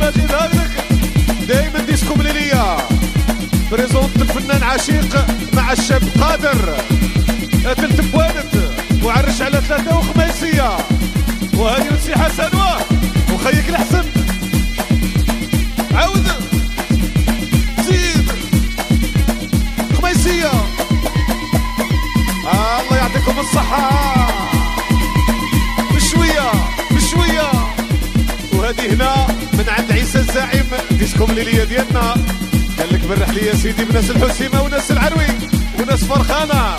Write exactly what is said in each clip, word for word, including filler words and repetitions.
مجيد هاكلك دايما ديسكو ليليا بريزونت الفنان عشيق مع الشاب قادر ثلاث بوانت وعرش على ثلاثة وخميسية وهذه نسي حسن واه وخيك الحسن عاود زيد خميسية آه الله يعطيكم الصحة بشوية بشوية وهذه هنا من عند عيسى الزعيم ديسكو ليليا ديالنا قال لك برح لي يا سيدي بناس الحسيمة وناس العروي وناس فرخانة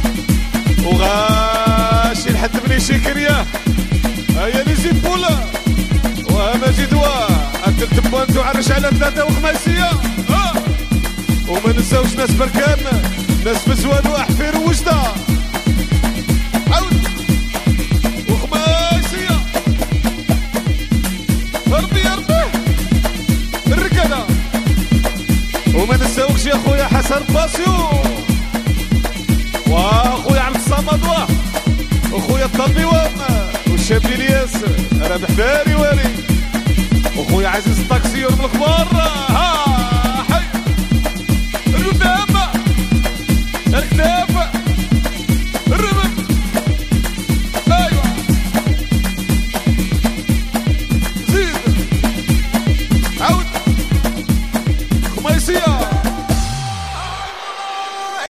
وغاشي لحد بني شكرية هيا لي زيبولا وها مجيد واه التلت بوانت وعرش على ثلاثة وخماسية اه وما نساوش ناس بركان ناس بزوان وأحفير ووجدة عاود وخماسية ربي يربيه الركنة وما نساوكش يا خويا حسن باسيو واخويا عبد الصمد واه وخويا الطلبي وام والشاب الياس رابح باري والي وخويا عزيز الطاكسيور من الكبار